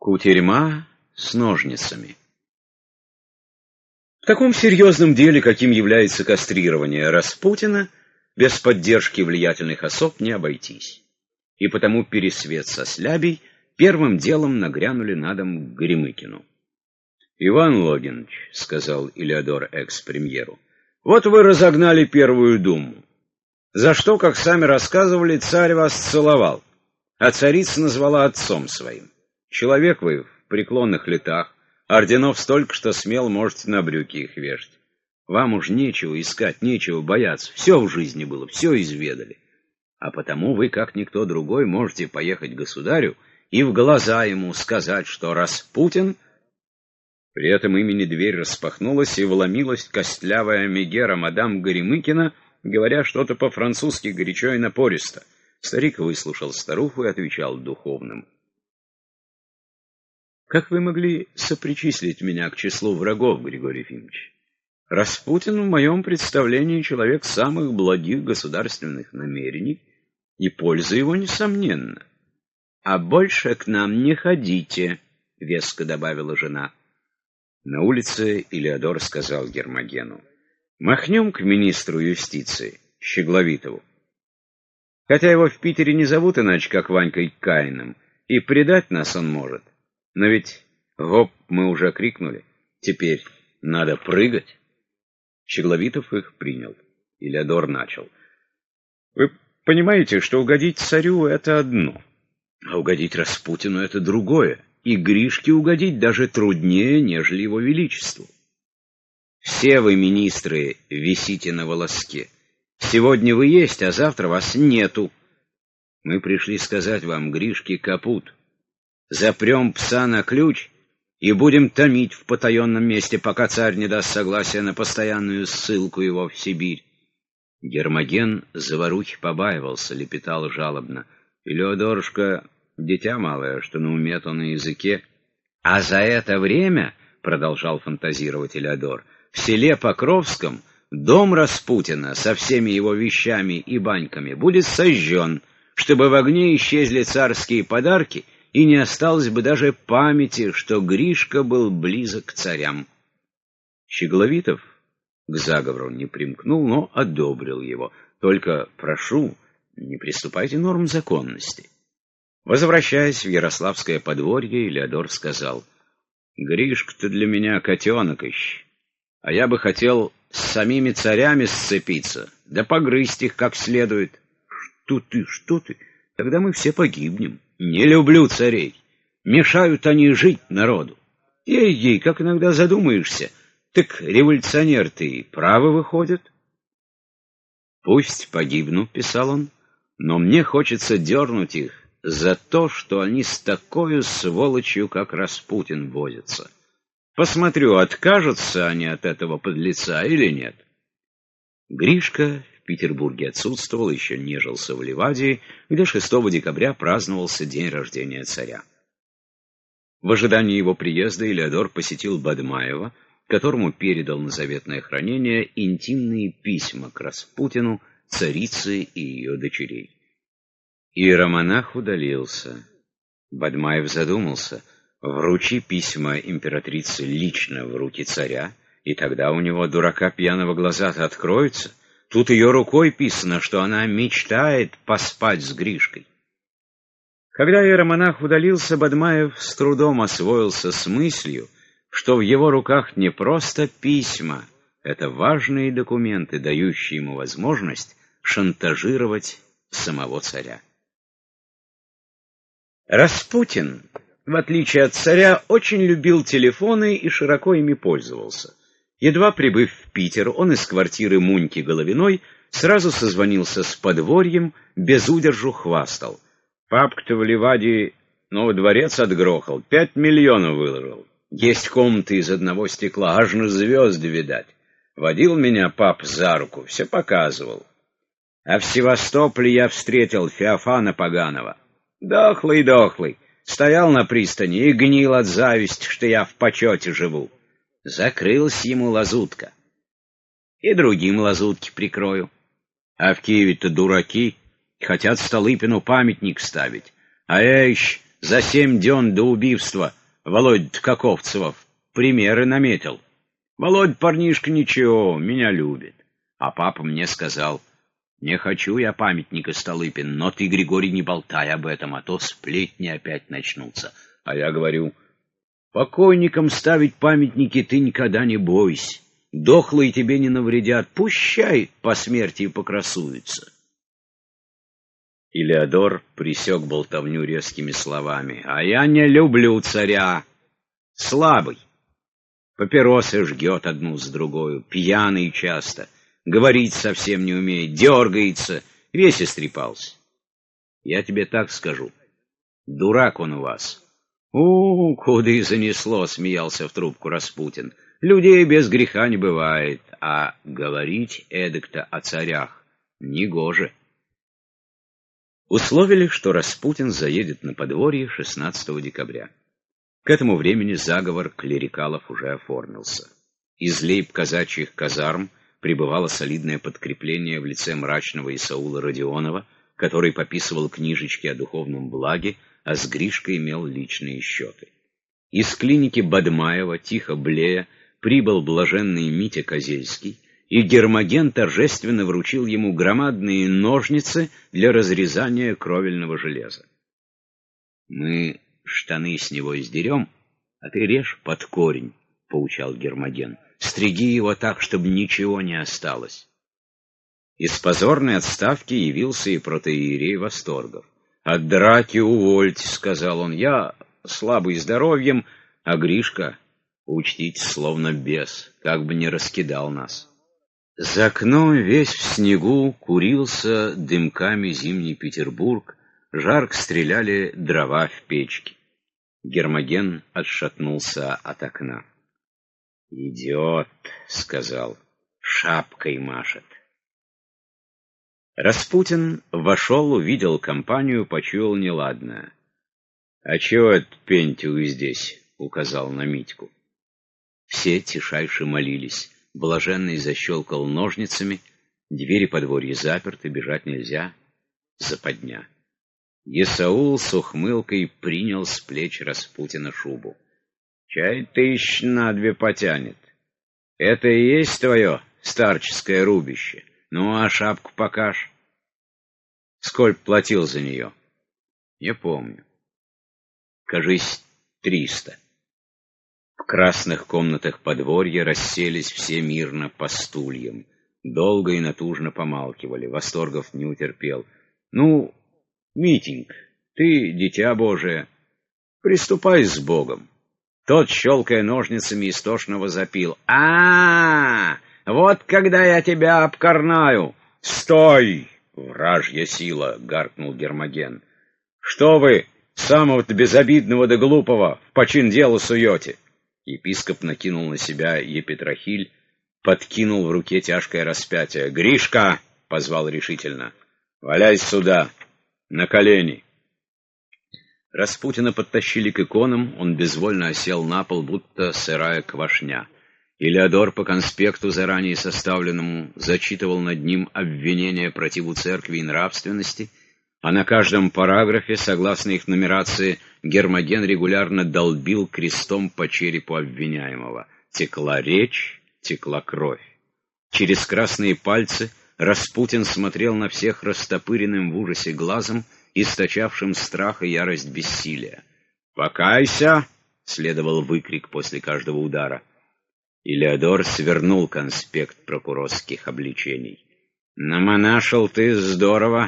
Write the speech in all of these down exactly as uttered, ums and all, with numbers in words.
Кутерьма с ножницами. В таком серьезном деле, каким является кастрирование Распутина, без поддержки влиятельных особ не обойтись. И потому Пересвет со Слябей первым делом нагрянули на дом к Горемыкину. — Иван Логинович, — сказал Илеодор экс-премьеру, — вот вы разогнали Первую Думу. За что, как сами рассказывали, царь вас целовал, а царица назвала отцом своим. Человек вы в преклонных летах, орденов столько, что смело можете на брюки их вешать. Вам уж нечего искать, нечего бояться, все в жизни было, все изведали. А потому вы, как никто другой, можете поехать к государю и в глаза ему сказать, что Распутин... При этом имени дверь распахнулась, и вломилась костлявая мегера мадам Горемыкина, говоря что-то по-французски горячо и напористо. Старик выслушал старуху и отвечал духовным: «Как вы могли сопричислить меня к числу врагов, Григорий Ефимович? Распутин в моем представлении человек самых благих государственных намерений, и польза его несомненна. А больше к нам не ходите», — веско добавила жена. На улице Илеодор сказал Гермогену: «Махнем к министру юстиции, Щегловитову. Хотя его в Питере не зовут иначе, как Ванькой Каином, и предать нас он может. Но ведь гоп мы уже крикнули, теперь надо прыгать». Щегловитов их принял. Илеодор начал: «Вы понимаете, что угодить царю — это одно, а угодить Распутину — это другое, и Гришке угодить даже труднее, нежели его величеству. Все вы, министры, висите на волоске. Сегодня вы есть, а завтра вас нету. Мы пришли сказать вам: Гришке капут. Запрем пса на ключ и будем томить в потаенном месте, пока царь не даст согласия на постоянную ссылку его в Сибирь». Гермоген заварухи побаивался, лепетал жалобно: «Илеодорушка, дитя малое, что на уме, то на языке». «А за это время, — продолжал фантазировать Илеодор, — в селе Покровском дом Распутина со всеми его вещами и баньками будет сожжен, чтобы в огне исчезли царские подарки, и не осталось бы даже памяти, что Гришка был близок к царям». Щегловитов к заговору не примкнул, но одобрил его. «Только прошу, не приступайте норм законности». Возвращаясь в Ярославское подворье, Илеодор сказал: «Гришка-то для меня котенок ищ, а я бы хотел с самими царями сцепиться, да погрызть их как следует». «Что ты, что ты? Тогда мы все погибнем». «Не люблю царей. Мешают они жить народу. Ей-ей, как иногда задумаешься, так революционер ты правы выходит». «Пусть погибну, — писал он, — но мне хочется дернуть их за то, что они с такой сволочью, как Распутин, возятся. Посмотрю, откажутся они от этого подлеца или нет». Гришка в Петербурге отсутствовал, еще нежился в Ливадии, где шестого декабря праздновался день рождения царя. В ожидании его приезда Илеодор посетил Бадмаева, которому передал на заветное хранение интимные письма к Распутину, царице и ее дочерей. Иеромонах удалился. Бадмаев задумался: вручи письма императрице лично в руки царя, и тогда у него, дурака пьяного, глаза-то откроются. Тут ее рукой писано, что она мечтает поспать с Гришкой. Когда иеромонах удалился, Бадмаев с трудом освоился с мыслью, что в его руках не просто письма, это важные документы, дающие ему возможность шантажировать самого царя. Распутин, в отличие от царя, очень любил телефоны и широко ими пользовался. Едва прибыв в Питер, он из квартиры Муньки Головиной сразу созвонился с подворьем, без удержу хвастал: «Папка-то в Ливадии новый дворец отгрохал, пять миллионов выложил. Есть комнаты из одного стекла, аж на звезды видать. Водил меня пап за руку, все показывал. А в Севастополе я встретил Феофана Поганого. Дохлый-дохлый, стоял на пристани и гнил от зависти, что я в почете живу. Закрылась ему лазутка. И другим лазутки прикрою. А в Киеве-то дураки, хотят Столыпину памятник ставить. А эщ За семь дён до убийства Володь Ткаковцева примеры наметил. Володь парнишка ничего, меня любит. А папа мне сказал: не хочу я памятника Столыпин, но ты, Григорий, не болтай об этом, а то сплетни опять начнутся. А я говорю: покойникам ставить памятники ты никогда не бойся. Дохлые тебе не навредят, пущай по смерти покрасуются. Илеодор пресек болтовню резкими словами: а я не люблю царя. Слабый. Папиросы жгет одну с другой, пьяный часто, говорить совсем не умеет, дергается, весь истрепался. Я тебе так скажу, дурак он у вас. «У, куда и занесло», — смеялся в трубку Распутин. «Людей без греха не бывает, а говорить эдак-то о царях негоже». Условили, что Распутин заедет на подворье шестнадцатого декабря. К этому времени заговор клерикалов уже оформился. Из лейб-казачьих казарм прибывало солидное подкрепление в лице мрачного Исаула Родионова, который пописывал книжечки о духовном благе, а с Гришкой имел личные счеты. Из клиники Бадмаева, тихо блея, прибыл блаженный Митя Козельский, и Гермоген торжественно вручил ему громадные ножницы для разрезания кровельного железа. «Мы штаны с него сдерем, а ты режь под корень», — поучал Гермоген. «Стриги его так, чтобы ничего не осталось». Из позорной отставки явился и протоиерей Восторгов. «От драки увольте», — сказал он, — «я слабый здоровьем, а Гришка, учтите, словно бес, как бы не раскидал нас». За окном весь в снегу курился дымками зимний Петербург, жарко стреляли дрова в печке. Гермоген отшатнулся от окна. «Идет», — сказал, — «шапкой машет». Распутин вошел, увидел компанию, почуял неладное. «А чего этот Пентю здесь?» — указал на Митьку. Все тишайше молились. Блаженный защелкал ножницами, двери подворья заперты, бежать нельзя, западня. Исаул с ухмылкой принял с плеч Распутина шубу. «Чай тысяч на две потянет. Это и есть твое старческое рубище? Ну, а шапку покажь. Сколько платил за нее?» «Не помню. Кажись, триста». В красных комнатах подворья расселись все мирно по стульям. Долго и натужно помалкивали. Восторгов не утерпел. «Ну, Митенька, ты, дитя Божие, приступай с Богом». Тот, щелкая ножницами, истошно возопил: а, -а, а вот когда я тебя обкорнаю!» «Стой, вражья сила!» — гаркнул Гермоген. «Что вы самого-то безобидного да глупого в почин дела суете?» Епископ накинул на себя епитрахиль, подкинул в руке тяжкое распятие. «Гришка!» — позвал решительно. «Валяй сюда! На колени!» Распутина подтащили к иконам, он безвольно осел на пол, будто сырая квашня. Илеодор по конспекту, заранее составленному, зачитывал над ним обвинения противу церкви и нравственности, а на каждом параграфе, согласно их нумерации, Гермоген регулярно долбил крестом по черепу обвиняемого. Текла речь, текла кровь. Через красные пальцы Распутин смотрел на всех растопыренным в ужасе глазом, источавшим страх и ярость бессилия. «Покайся!» — следовал выкрик после каждого удара. Илеодор свернул конспект прокурорских обличений. «Намонашил ты здорово!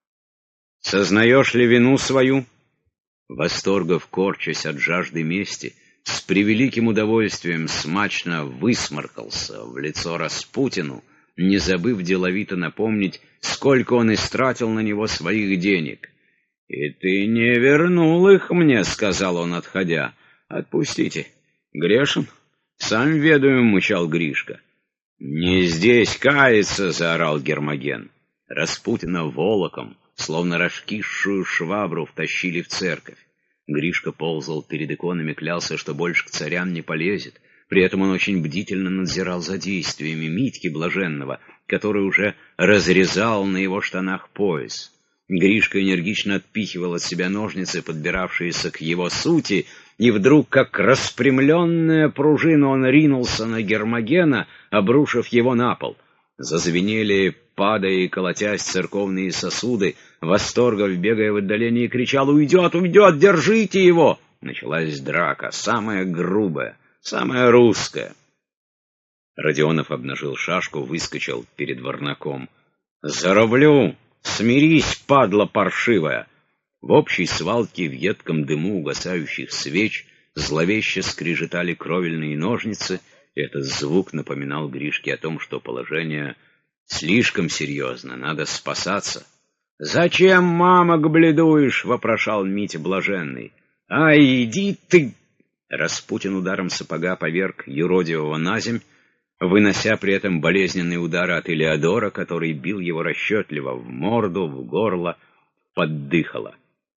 Сознаешь ли вину свою?» Восторгов, корчась от жажды мести, с превеликим удовольствием смачно высморкался в лицо Распутину, не забыв деловито напомнить, сколько он истратил на него своих денег. «И ты не вернул их мне», — сказал он, отходя. «Отпустите. Грешен. Сам ведаю», — мычал Гришка. «Не здесь каяться», — заорал Гермоген. Распутина волоком, словно раскисшую швабру, втащили в церковь. Гришка ползал перед иконами, клялся, что больше к царям не полезет. При этом он очень бдительно надзирал за действиями Митьки Блаженного, который уже разрезал на его штанах пояс. Гришка энергично отпихивал от себя ножницы, подбиравшиеся к его сути, и вдруг, как распрямленная пружина, он ринулся на Гермогена, обрушив его на пол. Зазвенели, падая и колотясь, церковные сосуды. Восторгов, бегая в отдалении, кричал: «Уйдет, уйдет! Держите его!» Началась драка, самая грубая, самая русская. Родионов обнажил шашку, выскочил перед Варнаком. «Зарублю! Смирись, падла паршивая!» В общей свалке, в едком дыму угасающих свеч, зловеще скрежетали кровельные ножницы, и этот звук напоминал Гришке о том, что положение слишком серьезно, надо спасаться. «Зачем, мамок, бледуешь?» — вопрошал Митя Блаженный. «Ай, иди ты!» Распутин ударом сапога поверг юродивого наземь, вынося при этом болезненные удары от Элеодора, который бил его расчетливо в морду, в горло, под дыхало.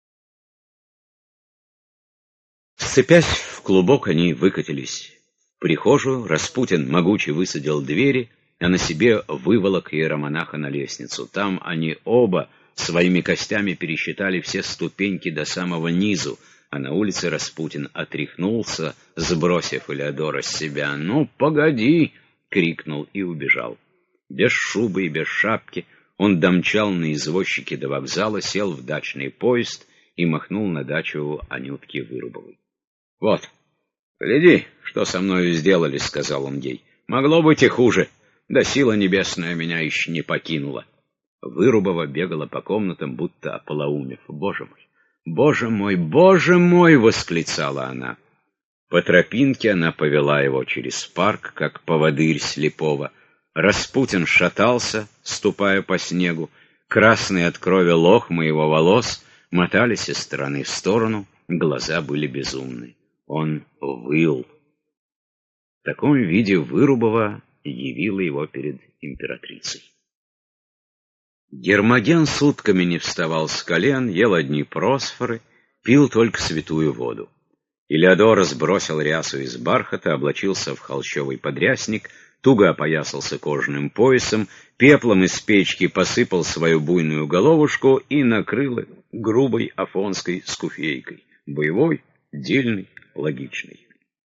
Сцепясь в клубок, они выкатились в прихожую. Распутин могуче высадил двери, а на себе выволок иеромонаха на лестницу. Там они оба своими костями пересчитали все ступеньки до самого низу, а на улице Распутин отряхнулся, сбросив Элеодора с себя. «Ну, погоди!» — крикнул и убежал. Без шубы и без шапки он домчал на извозчике до вокзала, сел в дачный поезд и махнул на дачу Анютки Вырубовой. «Вот, гляди, что со мною сделали», — сказал он ей. «Могло быть и хуже, да сила небесная меня еще не покинула». Вырубова бегала по комнатам, будто ополоумев. «Боже мой! Боже мой! Боже мой!» — восклицала она. По тропинке она повела его через парк, как поводырь слепого. Распутин шатался, ступая по снегу. Красные от крови лохмы его волос мотались из стороны в сторону, глаза были безумны. Он выл. В таком виде Вырубова явила его перед императрицей. Гермоген сутками не вставал с колен, ел одни просфоры, пил только святую воду. Элеодор сбросил рясу из бархата, облачился в холщовый подрясник, туго опоясался кожаным поясом, пеплом из печки посыпал свою буйную головушку и накрыл грубой афонской скуфейкой, боевой, дельный, логичный.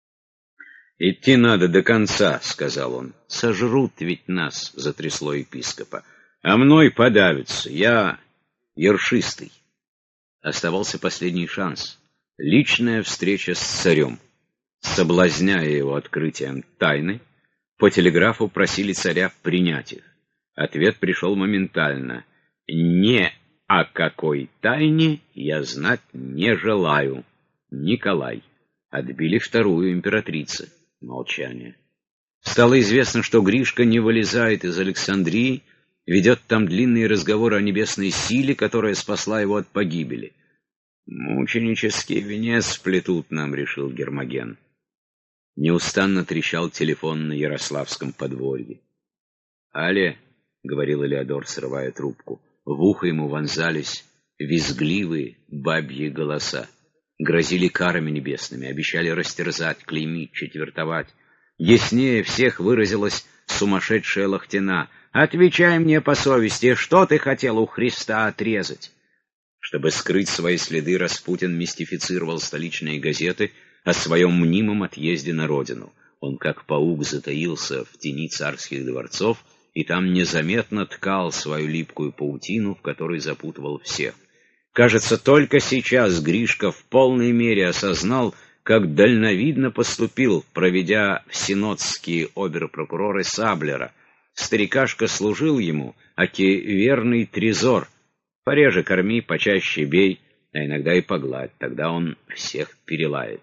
«Идти надо до конца», — сказал он. «Сожрут ведь нас», — затрясло епископа. «А мной подавятся. Я ершистый». Оставался последний шанс. Личная встреча с царем. Соблазняя его открытием тайны, по телеграфу просили царя принять их. Ответ пришел моментально. «Не о какой тайне я знать не желаю. Николай». Отбили вторую императрицу. Молчание. Стало известно, что Гришка не вылезает из Александрии, ведет там длинные разговоры о небесной силе, которая спасла его от погибели. «Мученический венец плетут нам», — решил Гермоген. Неустанно трещал телефон на Ярославском подворье. «Але», — говорил Элеодор, срывая трубку, в ухо ему вонзались визгливые бабьи голоса. Грозили карами небесными, обещали растерзать, клеймить, четвертовать. Яснее всех выразилась сумасшедшая Лохтина. «Отвечай мне по совести, что ты хотел у Христа отрезать?» Чтобы скрыть свои следы, Распутин мистифицировал столичные газеты о своем мнимом отъезде на родину. Он, как паук, затаился в тени царских дворцов и там незаметно ткал свою липкую паутину, в которой запутывал всех. Кажется, только сейчас Гришка в полной мере осознал, как дальновидно поступил, проведя в синодские обер-прокуроры Саблера. Старикашка служил ему, аки верный трезор. Пореже корми, почаще бей, а иногда и погладь, тогда он всех перелает.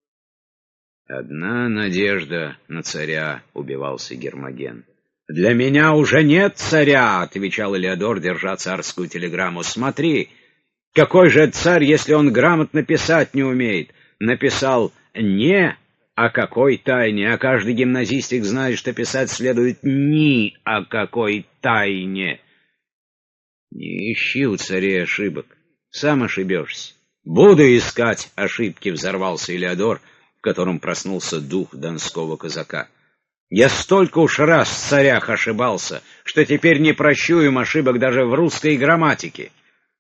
«Одна надежда на царя», — убивался Гермоген. «Для меня уже нет царя», — отвечал Элеодор, держа царскую телеграмму. «Смотри, какой же царь, если он грамотно писать не умеет?» Написал «не о какой тайне», а каждый гимназистик знает, что писать следует «ни о какой тайне». «Не ищи у царей ошибок, сам ошибешься». «Буду искать ошибки», — взорвался Элеодор, в котором проснулся дух донского казака. «Я столько уж раз в царях ошибался, что теперь не прощу им ошибок даже в русской грамматике».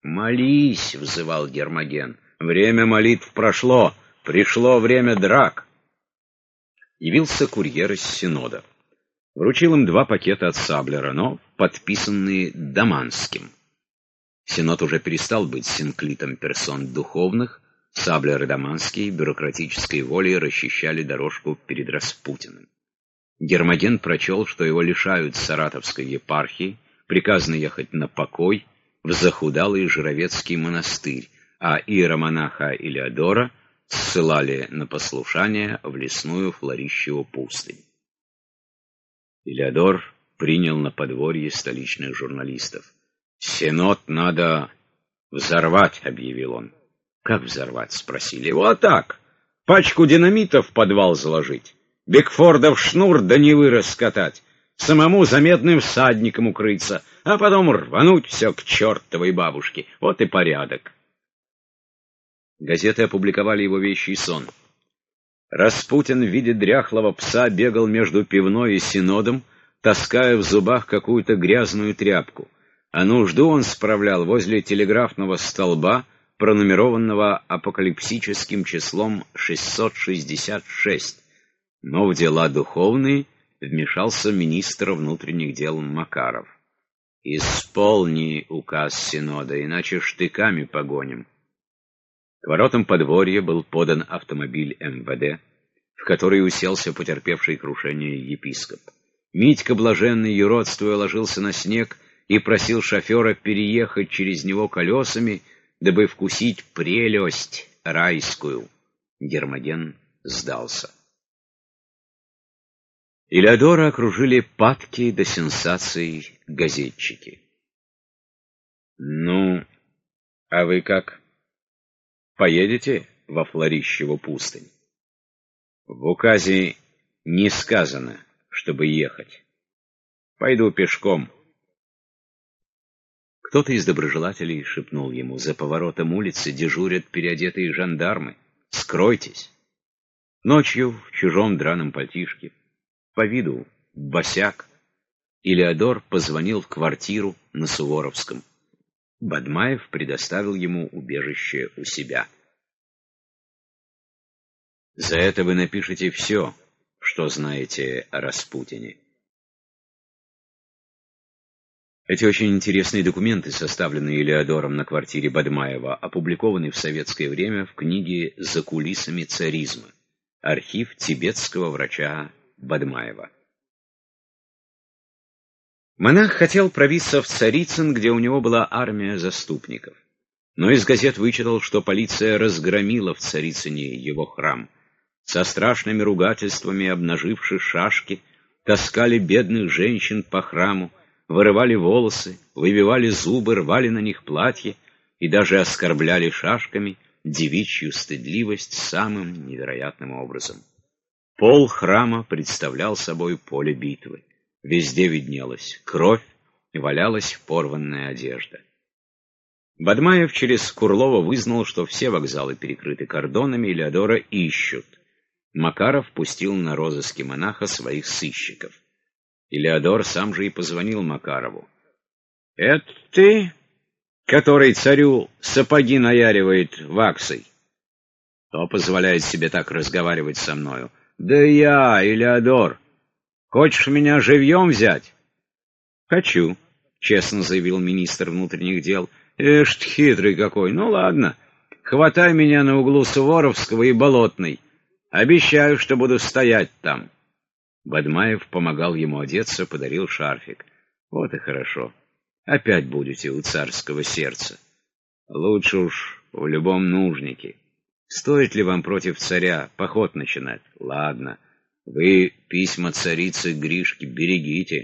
«Молись!» — взывал Гермоген. «Время молитв прошло, пришло время драк!» Явился курьер из Синода. Вручил им два пакета от Саблера, но подписанные Даманским. Синод уже перестал быть синклитом персон духовных, Саблер и Даманский бюрократической волей расчищали дорожку перед Распутиным. Гермоген прочел, что его лишают саратовской епархии, приказано ехать на покой в захудалый Жировецкий монастырь, а иеромонаха Илеодора ссылали на послушание в лесную Флорищеву пустынь. Илеодор принял на подворье столичных журналистов. «Синод надо взорвать», — объявил он. «Как взорвать?» — спросили. «Вот так. Пачку динамита в подвал заложить, Бигфордов шнур до Невы раскатать, самому заметным всадником укрыться, а потом рвануть все к чертовой бабушке. Вот и порядок». Газеты опубликовали его вещий сон. Распутин в виде дряхлого пса бегал между пивной и Синодом, таская в зубах какую-то грязную тряпку, а нужду он справлял возле телеграфного столба, пронумерованного апокалипсическим числом шестьсот шестьдесят шесть. Но в дела духовные вмешался министр внутренних дел Макаров. «Исполни указ Синода, иначе штыками погоним». К воротам подворья был подан автомобиль эм вэ дэ, в который уселся потерпевший крушение епископ. Митька, блаженный юродствуя, ложился на снег и просил шофера переехать через него колесами, дабы вкусить прелесть райскую. Гермоген сдался. Илеодора окружили падки до сенсаций газетчики. «Ну, а вы как? Поедете во Флорищеву пустынь?» «В указе не сказано, чтобы ехать. Пойду пешком». Кто-то из доброжелателей шепнул ему: «За поворотом улицы дежурят переодетые жандармы. Скройтесь». Ночью в чужом драном пальтишке, по виду босяк, Илеодор позвонил в квартиру на Суворовском. Бадмаев предоставил ему убежище у себя. «За это вы напишете все, что знаете о Распутине». Эти очень интересные документы, составленные Илеодором на квартире Бадмаева, опубликованы в советское время в книге «За кулисами царизма», архив тибетского врача Бадмаева. Монах хотел пробиться в Царицын, где у него была армия заступников. Но из газет вычитал, что полиция разгромила в Царицыне его храм. Со страшными ругательствами, обнаживши шашки, таскали бедных женщин по храму, вырывали волосы, выбивали зубы, рвали на них платья и даже оскорбляли шашками девичью стыдливость самым невероятным образом. Пол храма представлял собой поле битвы. Везде виднелась кровь и валялась порванная одежда. Бадмаев через Курлова вызнал, что все вокзалы перекрыты кордонами, и Илеодора ищут. Макаров пустил на розыски монаха своих сыщиков. Илеодор сам же и позвонил Макарову. «Это ты, который царю сапоги наяривает ваксой? Кто позволяет себе так разговаривать со мною?» «Да я, Илеодор. Хочешь меня живьем взять?» «Хочу», — честно заявил министр внутренних дел. «Эш ты хитрый какой. Ну ладно, хватай меня на углу Суворовского и Болотной. Обещаю, что буду стоять там». Бадмаев помогал ему одеться, подарил шарфик. «Вот и хорошо. Опять будете у царского сердца. Лучше уж в любом нужнике. Стоит ли вам против царя поход начинать? Ладно, вы письма царицы Гришки берегите».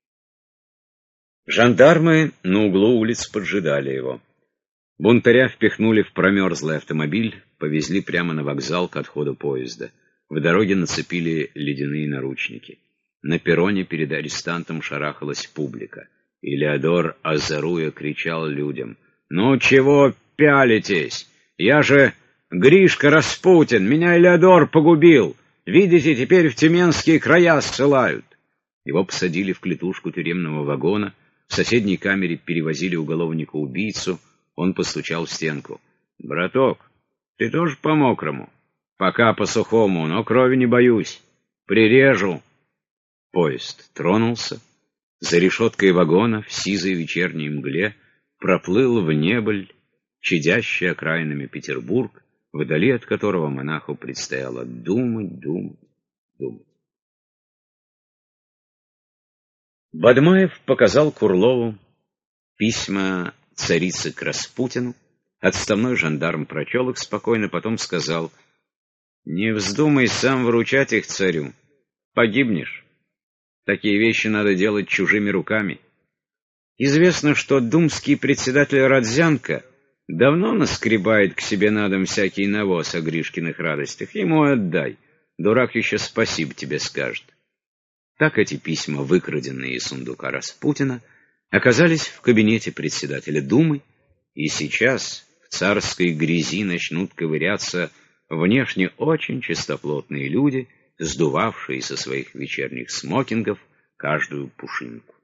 Жандармы на углу улиц поджидали его. Бунтаря впихнули в промерзлый автомобиль, повезли прямо на вокзал к отходу поезда. В дороге нацепили ледяные наручники. На перроне перед арестантом шарахалась публика. Илеодор, озаруя, кричал людям: «Ну чего пялитесь? Я же Гришка Распутин, меня Илеодор погубил. Видите, теперь в тюменские края ссылают». Его посадили в клетушку тюремного вагона, в соседней камере перевозили уголовника-убийцу, Он постучал в стенку. «Браток, ты тоже по-мокрому?» «Пока по-сухому, но крови не боюсь. Прирежу». Поезд тронулся. За решеткой вагона в сизой вечерней мгле проплыл в небыль чадящий окраинами Петербург, вдали от которого монаху предстояло думать, думать, думать. Бадмаев показал Курлову письма царицы к Распутину. Отставной жандарм прочел их спокойно, потом сказал: «Не вздумай сам вручать их царю. Погибнешь. Такие вещи надо делать чужими руками. Известно, что думский председатель Родзянко давно наскребает к себе на дом всякий навоз о Гришкиных радостях. Ему отдай. Дурак еще спасибо тебе скажет». Так эти письма, выкраденные из сундука Распутина, оказались в кабинете председателя Думы, и сейчас в царской грязи начнут ковыряться внешне очень чистоплотные люди, сдувавшие со своих вечерних смокингов каждую пушинку.